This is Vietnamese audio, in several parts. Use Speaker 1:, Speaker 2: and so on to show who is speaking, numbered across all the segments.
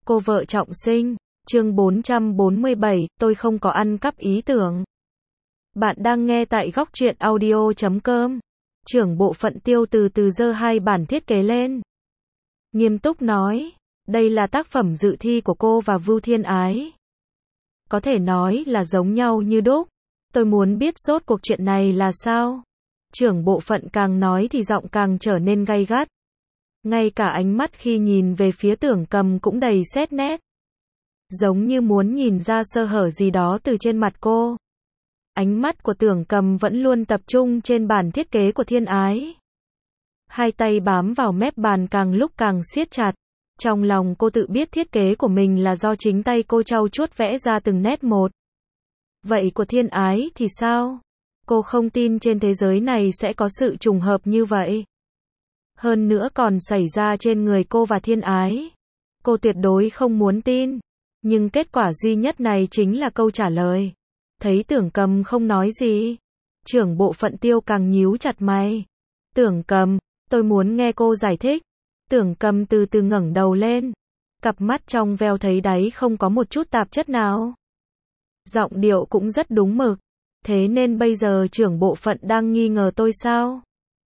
Speaker 1: Cô vợ trọng sinh, chương 447, tôi không có ăn cắp ý tưởng. Bạn đang nghe tại góc truyện audio.com. Trưởng bộ phận Tiêu từ từ giơ hai bản thiết kế lên. Nghiêm túc nói, đây là tác phẩm dự thi của cô và Vưu Thiên Ái. Có thể nói là giống nhau như đúc. Tôi muốn biết rốt cuộc chuyện này là sao. Trưởng bộ phận càng nói thì giọng càng trở nên gay gắt. Ngay cả ánh mắt khi nhìn về phía Tưởng Cầm cũng đầy xét nét. Giống như muốn nhìn ra sơ hở gì đó từ trên mặt cô. Ánh mắt của Tưởng Cầm vẫn luôn tập trung trên bản thiết kế của Thiên Ái. Hai tay bám vào mép bàn càng lúc càng siết chặt. Trong lòng cô tự biết thiết kế của mình là do chính tay cô trau chuốt vẽ ra từng nét một. Vậy của Thiên Ái thì sao? Cô không tin trên thế giới này sẽ có sự trùng hợp như vậy. Hơn nữa còn xảy ra trên người cô và Thiên Ái. Cô tuyệt đối không muốn tin. Nhưng kết quả duy nhất này chính là câu trả lời. Thấy Tưởng Cầm không nói gì. Trưởng bộ phận Tiêu càng nhíu chặt mày. Tưởng Cầm, tôi muốn nghe cô giải thích. Tưởng Cầm từ từ ngẩng đầu lên. Cặp mắt trong veo thấy đáy không có một chút tạp chất nào. Giọng điệu cũng rất đúng mực. Thế nên bây giờ trưởng bộ phận đang nghi ngờ tôi sao?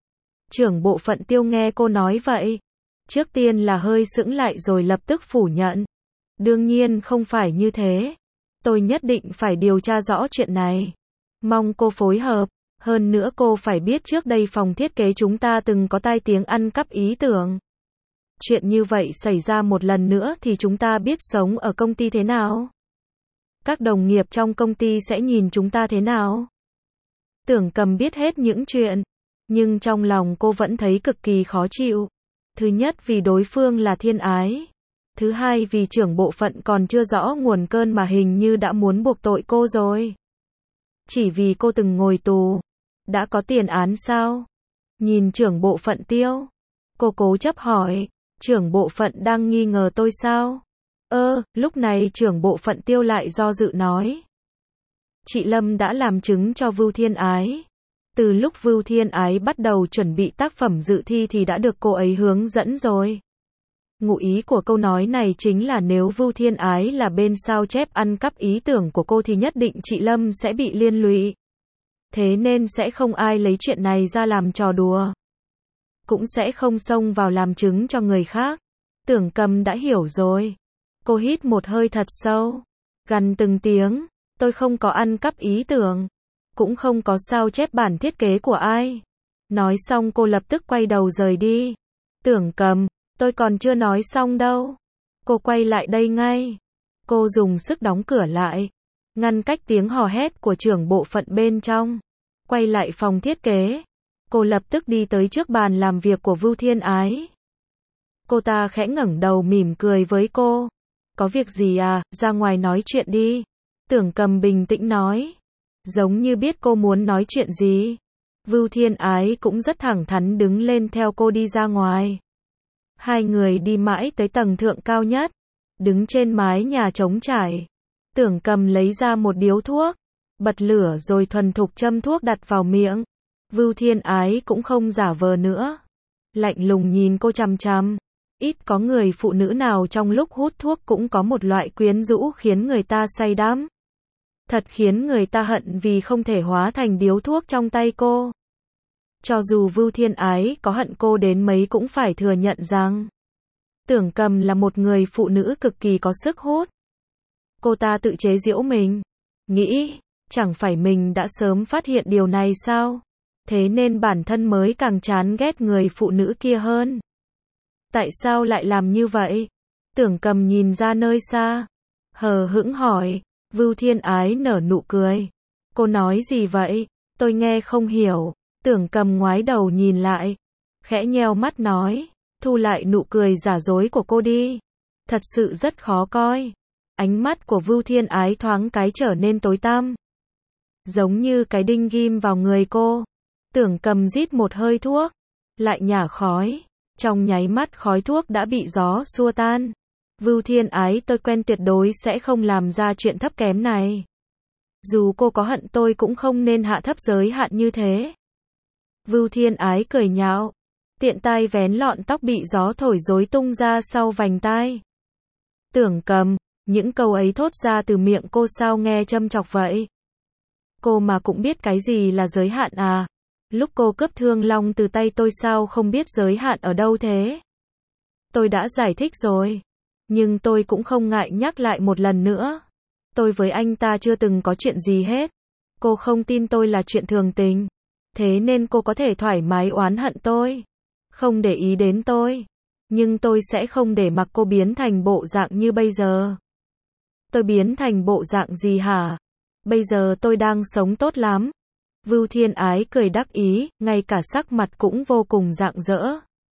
Speaker 1: Trưởng bộ phận Tiêu nghe cô nói vậy. Trước tiên là hơi sững lại rồi lập tức phủ nhận. Đương nhiên không phải như thế. Tôi nhất định phải điều tra rõ chuyện này. Mong cô phối hợp. Hơn nữa cô phải biết trước đây phòng thiết kế chúng ta từng có tai tiếng ăn cắp ý tưởng. Chuyện như vậy xảy ra một lần nữa thì chúng ta biết sống ở công ty thế nào? Các đồng nghiệp trong công ty sẽ nhìn chúng ta thế nào? Tưởng Cầm biết hết những chuyện. Nhưng trong lòng cô vẫn thấy cực kỳ khó chịu. Thứ nhất vì đối phương là Thiên Ái. Thứ hai vì trưởng bộ phận còn chưa rõ nguồn cơn mà hình như đã muốn buộc tội cô rồi. Chỉ vì cô từng ngồi tù. Đã có tiền án sao? Nhìn trưởng bộ phận Tiêu. Cô cố chấp hỏi. Trưởng bộ phận đang nghi ngờ tôi sao? Lúc này trưởng bộ phận Tiêu lại do dự nói. Chị Lâm đã làm chứng cho Vưu Thiên Ái. Từ lúc Vưu Thiên Ái bắt đầu chuẩn bị tác phẩm dự thi thì đã được cô ấy hướng dẫn rồi. Ngụ ý của câu nói này chính là nếu Vưu Thiên Ái là bên sao chép ăn cắp ý tưởng của cô thì nhất định chị Lâm sẽ bị liên lụy. Thế nên sẽ không ai lấy chuyện này ra làm trò đùa. Cũng sẽ không xông vào làm chứng cho người khác. Tưởng Cầm đã hiểu rồi. Cô hít một hơi thật sâu. Gằn từng tiếng. Tôi không có ăn cắp ý tưởng. Cũng không có sao chép bản thiết kế của ai. Nói xong cô lập tức quay đầu rời đi. Tưởng Cầm, tôi còn chưa nói xong đâu. Cô quay lại đây ngay. Cô dùng sức đóng cửa lại. Ngăn cách tiếng hò hét của trưởng bộ phận bên trong. Quay lại phòng thiết kế. Cô lập tức đi tới trước bàn làm việc của Vưu Thiên Ái. Cô ta khẽ ngẩng đầu mỉm cười với cô. Có việc gì à, ra ngoài nói chuyện đi. Tưởng Cầm bình tĩnh nói. Giống như biết cô muốn nói chuyện gì. Vưu Thiên Ái cũng rất thẳng thắn đứng lên theo cô đi ra ngoài. Hai người đi mãi tới tầng thượng cao nhất. Đứng trên mái nhà trống trải. Tưởng Cầm lấy ra một điếu thuốc. Bật lửa rồi thuần thục châm thuốc đặt vào miệng. Vưu Thiên Ái cũng không giả vờ nữa. Lạnh lùng nhìn cô chằm chằm. Ít có người phụ nữ nào trong lúc hút thuốc cũng có một loại quyến rũ khiến người ta say đắm. Thật khiến người ta hận vì không thể hóa thành điếu thuốc trong tay cô. Cho dù Vưu Thiên Ái có hận cô đến mấy cũng phải thừa nhận rằng Tưởng Cầm là một người phụ nữ cực kỳ có sức hút. Cô ta tự chế giễu mình. Nghĩ, chẳng phải mình đã sớm phát hiện điều này sao? Thế nên bản thân mới càng chán ghét người phụ nữ kia hơn. Tại sao lại làm như vậy? Tưởng Cầm nhìn ra nơi xa. Hờ hững hỏi. Vưu Thiên Ái nở nụ cười. Cô nói gì vậy? Tôi nghe không hiểu. Tưởng Cầm ngoái đầu nhìn lại. Khẽ nheo mắt nói. Thu lại nụ cười giả dối của cô đi. Thật sự rất khó coi. Ánh mắt của Vưu Thiên Ái thoáng cái trở nên tối tăm. Giống như cái đinh ghim vào người cô. Tưởng Cầm rít một hơi thuốc. Lại nhả khói. Trong nháy mắt khói thuốc đã bị gió xua tan. Vưu Thiên Ái tôi quen tuyệt đối sẽ không làm ra chuyện thấp kém này. Dù cô có hận tôi cũng không nên hạ thấp giới hạn như thế. Vưu Thiên Ái cười nhạo. Tiện tay vén lọn tóc bị gió thổi rối tung ra sau vành tai. Tưởng Cầm, những câu ấy thốt ra từ miệng cô sao nghe châm chọc vậy? Cô mà cũng biết cái gì là giới hạn à? Lúc cô cướp Thương Long từ tay tôi sao không biết giới hạn ở đâu thế? Tôi đã giải thích rồi. Nhưng tôi cũng không ngại nhắc lại một lần nữa. Tôi với anh ta chưa từng có chuyện gì hết. Cô không tin tôi là chuyện thường tình. Thế nên cô có thể thoải mái oán hận tôi. Không để ý đến tôi. Nhưng tôi sẽ không để mặc cô biến thành bộ dạng như bây giờ. Tôi biến thành bộ dạng gì hả? Bây giờ tôi đang sống tốt lắm. Vưu Thiên Ái cười đắc ý, ngay cả sắc mặt cũng vô cùng rạng rỡ.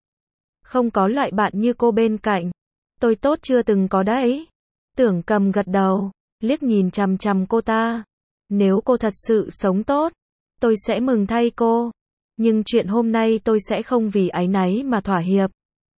Speaker 1: Không có loại bạn như cô bên cạnh. Tôi tốt chưa từng có đấy. Tưởng Cầm gật đầu, liếc nhìn chằm chằm cô ta. Nếu cô thật sự sống tốt, tôi sẽ mừng thay cô. Nhưng chuyện hôm nay tôi sẽ không vì áy náy mà thỏa hiệp.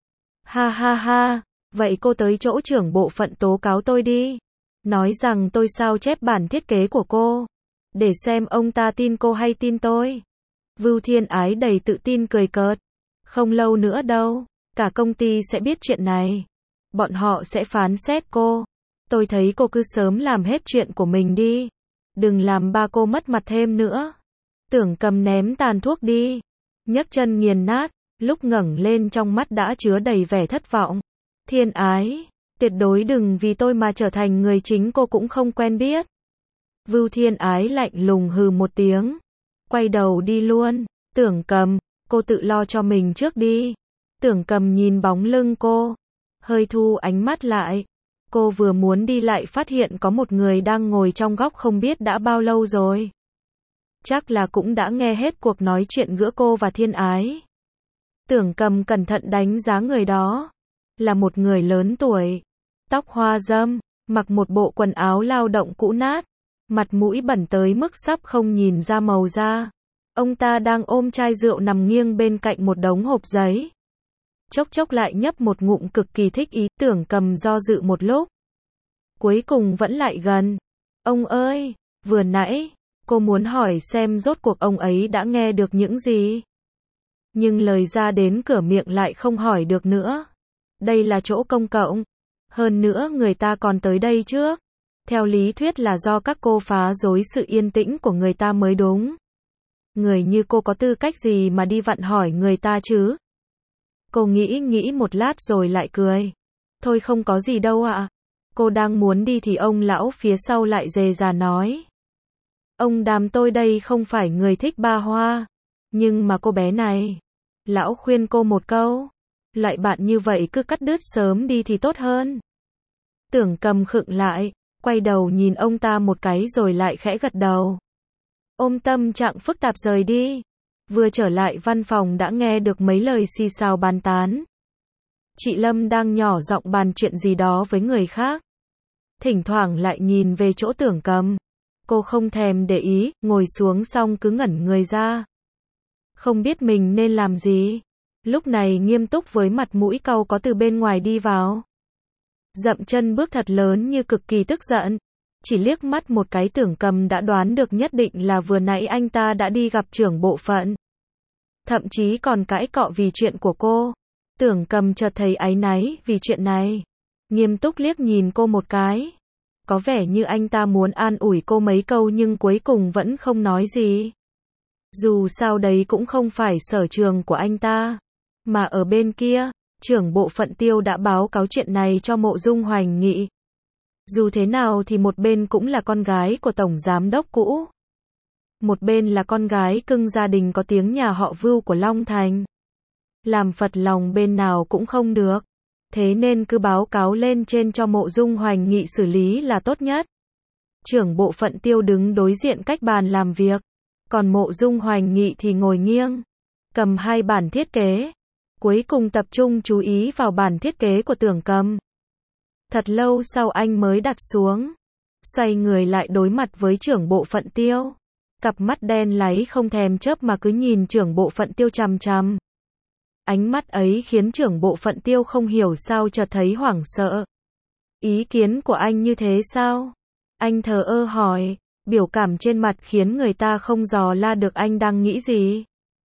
Speaker 1: Ha ha ha, vậy cô tới chỗ trưởng bộ phận tố cáo tôi đi. Nói rằng tôi sao chép bản thiết kế của cô. Để xem ông ta tin cô hay tin tôi. Vưu Thiên Ái đầy tự tin cười cợt. Không lâu nữa đâu, cả công ty sẽ biết chuyện này. Bọn họ sẽ phán xét cô. Tôi thấy cô cứ sớm làm hết chuyện của mình đi. Đừng làm ba cô mất mặt thêm nữa. Tưởng Cầm ném tàn thuốc đi. Nhấc chân nghiền nát, lúc ngẩng lên trong mắt đã chứa đầy vẻ thất vọng. Thiên Ái, tuyệt đối đừng vì tôi mà trở thành người chính cô cũng không quen biết. Vưu Thiên Ái lạnh lùng hừ một tiếng. Quay đầu đi luôn. Tưởng Cầm, cô tự lo cho mình trước đi. Tưởng Cầm nhìn bóng lưng cô. Hơi thu ánh mắt lại. Cô vừa muốn đi lại phát hiện có một người đang ngồi trong góc không biết đã bao lâu rồi. Chắc là cũng đã nghe hết cuộc nói chuyện giữa cô và Thiên Ái. Tưởng Cầm cẩn thận đánh giá người đó. Là một người lớn tuổi. Tóc hoa râm, mặc một bộ quần áo lao động cũ nát. Mặt mũi bẩn tới mức sắp không nhìn ra màu da. Ông ta đang ôm chai rượu nằm nghiêng bên cạnh một đống hộp giấy. Chốc chốc lại nhấp một ngụm cực kỳ thích ý. Tưởng Cầm do dự một lúc. Cuối cùng vẫn lại gần. Ông ơi, vừa nãy, cô muốn hỏi xem rốt cuộc ông ấy đã nghe được những gì. Nhưng lời ra đến cửa miệng lại không hỏi được nữa. Đây là chỗ công cộng. Hơn nữa người ta còn tới đây trước. Theo lý thuyết là do các cô phá rối sự yên tĩnh của người ta mới đúng. Người như cô có tư cách gì mà đi vặn hỏi người ta chứ? Cô nghĩ một lát rồi lại cười. Thôi không có gì đâu ạ. Cô đang muốn đi thì ông lão phía sau lại dề già nói. Ông Đàm tôi đây không phải người thích ba hoa. Nhưng mà cô bé này. Lão khuyên cô một câu. Loại bạn như vậy cứ cắt đứt sớm đi thì tốt hơn. Tưởng Cầm khựng lại. Quay đầu nhìn ông ta một cái rồi lại khẽ gật đầu. Ôm tâm trạng phức tạp rời đi. Vừa trở lại văn phòng đã nghe được mấy lời xì xào bàn tán. Chị Lâm đang nhỏ giọng bàn chuyện gì đó với người khác. Thỉnh thoảng lại nhìn về chỗ Tưởng Cầm. Cô không thèm để ý, ngồi xuống xong cứ ngẩn người ra. Không biết mình nên làm gì. Lúc này nghiêm túc với mặt mũi cau có từ bên ngoài đi vào. Dậm chân bước thật lớn như cực kỳ tức giận. Chỉ liếc mắt một cái Tưởng Cầm đã đoán được nhất định là vừa nãy anh ta đã đi gặp trưởng bộ phận. Thậm chí còn cãi cọ vì chuyện của cô. Tưởng Cầm chợt thấy áy náy vì chuyện này. Nghiêm túc liếc nhìn cô một cái. Có vẻ như anh ta muốn an ủi cô mấy câu nhưng cuối cùng vẫn không nói gì. Dù sao đấy cũng không phải sở trường của anh ta. Mà ở bên kia, trưởng bộ phận Tiêu đã báo cáo chuyện này cho Mộ Dung Hoành Nghị. Dù thế nào thì một bên cũng là con gái của tổng giám đốc cũ. Một bên là con gái cưng gia đình có tiếng nhà họ Vưu của Long Thành. Làm phật lòng bên nào cũng không được. Thế nên cứ báo cáo lên trên cho Mộ Dung Hoành Nghị xử lý là tốt nhất. Trưởng bộ phận Tiêu đứng đối diện cách bàn làm việc. Còn Mộ Dung Hoành Nghị thì ngồi nghiêng. Cầm hai bản thiết kế. Cuối cùng tập trung chú ý vào bản thiết kế của Tưởng Cầm. Thật lâu sau anh mới đặt xuống. Xoay người lại đối mặt với trưởng bộ phận Tiêu. Cặp mắt đen láy không thèm chớp mà cứ nhìn trưởng bộ phận Tiêu chằm chằm. Ánh mắt ấy khiến trưởng bộ phận Tiêu không hiểu sao chợt thấy hoảng sợ. Ý kiến của anh như thế sao? Anh thờ ơ hỏi, biểu cảm trên mặt khiến người ta không dò la được anh đang nghĩ gì.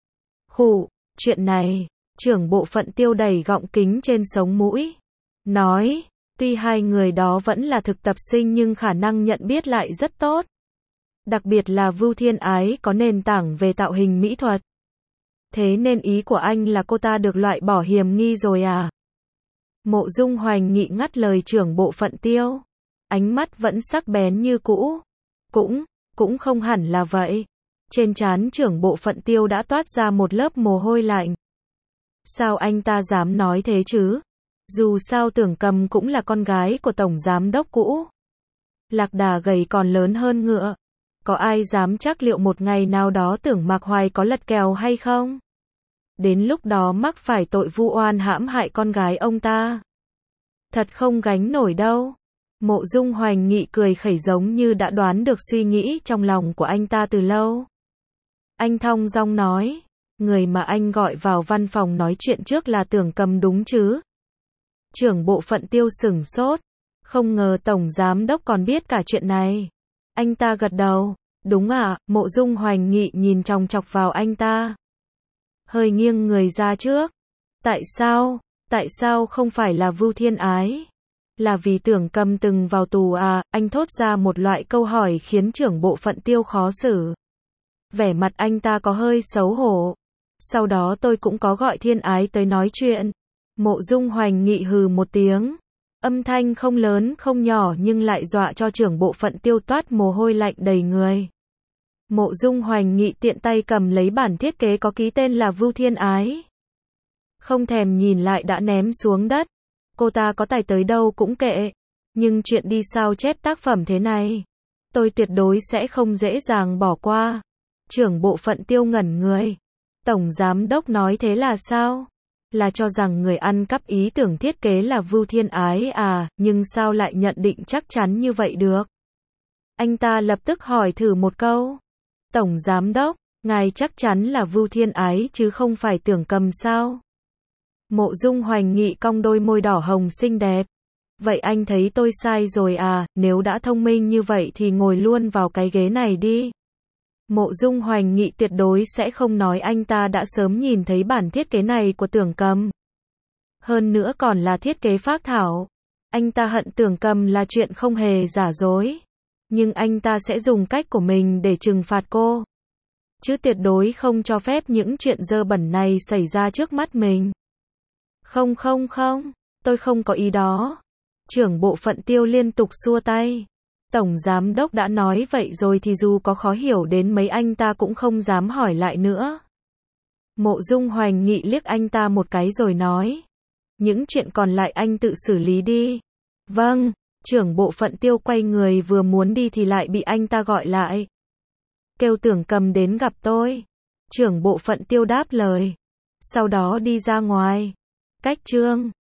Speaker 1: Khụ, chuyện này, trưởng bộ phận Tiêu đẩy gọng kính trên sống mũi. Nói, Tuy hai người đó vẫn là thực tập sinh nhưng khả năng nhận biết lại rất tốt. Đặc biệt là Vưu Thiên Ái có nền tảng về tạo hình mỹ thuật. Thế nên ý của anh là cô ta được loại bỏ hiểm nghi rồi à? Mộ Dung Hoành Nghị ngắt lời trưởng bộ phận Tiêu. Ánh mắt vẫn sắc bén như cũ. Cũng không hẳn là vậy. Trên trán trưởng bộ phận Tiêu đã toát ra một lớp mồ hôi lạnh. Sao anh ta dám nói thế chứ? Dù sao Tưởng Cầm cũng là con gái của tổng giám đốc cũ. Lạc đà gầy còn lớn hơn ngựa. Có ai dám chắc liệu một ngày nào đó Tưởng Mạc Hoài có lật kèo hay không? Đến lúc đó mắc phải tội vu oan hãm hại con gái ông ta. Thật không gánh nổi đâu. Mộ Dung Hoành Nghị cười khẩy giống như đã đoán được suy nghĩ trong lòng của anh ta từ lâu. Anh thong dong nói, người mà anh gọi vào văn phòng nói chuyện trước là Tưởng Cầm đúng chứ? Trưởng bộ phận Tiêu sửng sốt, không ngờ tổng giám đốc còn biết cả chuyện này. Anh ta gật đầu, đúng ạ. Mộ Dung Hoành Nghị nhìn chòng chọc vào anh ta. Hơi nghiêng người ra trước. Tại sao không phải là Vưu Thiên Ái? Là vì Tưởng Cầm từng vào tù à? Anh thốt ra một loại câu hỏi khiến trưởng bộ phận Tiêu khó xử. Vẻ mặt anh ta có hơi xấu hổ. Sau đó tôi cũng có gọi Thiên Ái tới nói chuyện. Mộ Dung Hoành Nghị hừ một tiếng. Âm thanh không lớn không nhỏ nhưng lại dọa cho trưởng bộ phận Tiêu toát mồ hôi lạnh đầy người. Mộ Dung Hoành Nghị tiện tay cầm lấy bản thiết kế có ký tên là Vưu Thiên Ái. Không thèm nhìn lại đã ném xuống đất. Cô ta có tài tới đâu cũng kệ. Nhưng chuyện đi sao chép tác phẩm thế này, tôi tuyệt đối sẽ không dễ dàng bỏ qua. Trưởng bộ phận Tiêu ngẩn người. Tổng giám đốc nói thế là sao? Là cho rằng người ăn cắp ý tưởng thiết kế là Vưu Thiên Ái à, nhưng sao lại nhận định chắc chắn như vậy được? Anh ta lập tức hỏi thử một câu. Tổng giám đốc, ngài chắc chắn là Vưu Thiên Ái chứ không phải Tưởng Cầm sao? Mộ Dung Hoành Nghị cong đôi môi đỏ hồng xinh đẹp. Vậy anh thấy tôi sai rồi à? Nếu đã thông minh như vậy thì ngồi luôn vào cái ghế này đi. Mộ Dung Hoành Nghị tuyệt đối sẽ không nói anh ta đã sớm nhìn thấy bản thiết kế này của Tưởng Cầm. Hơn nữa còn là thiết kế phác thảo. Anh ta hận Tưởng Cầm là chuyện không hề giả dối. Nhưng anh ta sẽ dùng cách của mình để trừng phạt cô. Chứ tuyệt đối không cho phép những chuyện dơ bẩn này xảy ra trước mắt mình. Không, tôi không có ý đó. Trưởng bộ phận Tiêu liên tục xua tay. Tổng giám đốc đã nói vậy rồi thì dù có khó hiểu đến mấy anh ta cũng không dám hỏi lại nữa. Mộ Dung Hoành Nghị liếc anh ta một cái rồi nói. Những chuyện còn lại anh tự xử lý đi. Vâng. Trưởng bộ phận Tiêu quay người vừa muốn đi thì lại bị anh ta gọi lại. Kêu Tưởng Cầm đến gặp tôi. Trưởng bộ phận Tiêu đáp lời. Sau đó đi ra ngoài. Cách chương